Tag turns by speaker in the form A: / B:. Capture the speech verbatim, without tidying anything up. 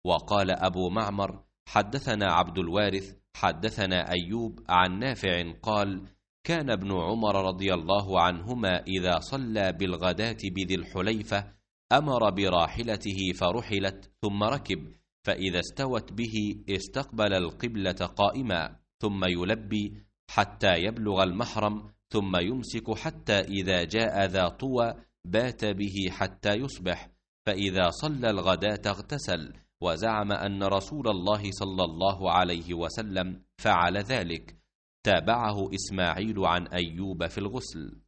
A: وقال أبو معمر حدثنا عبد الوارث حدثنا أيوب عن نافع قال كان ابن عمر رضي الله عنهما إذا صلى بالغداة بذي الحليفة أمر براحلته فرحلت ثم ركب، فإذا استوت به استقبل القبلة قائما، ثم يلبي حتى يبلغ المحرم، ثم يمسك حتى إذا جاء ذا طوى بات به حتى يصبح، فإذا صلى الغداة اغتسل، وزعم أن رسول الله صلى الله عليه وسلم فعل ذلك. تابعه إسماعيل عن أيوب في الغسل.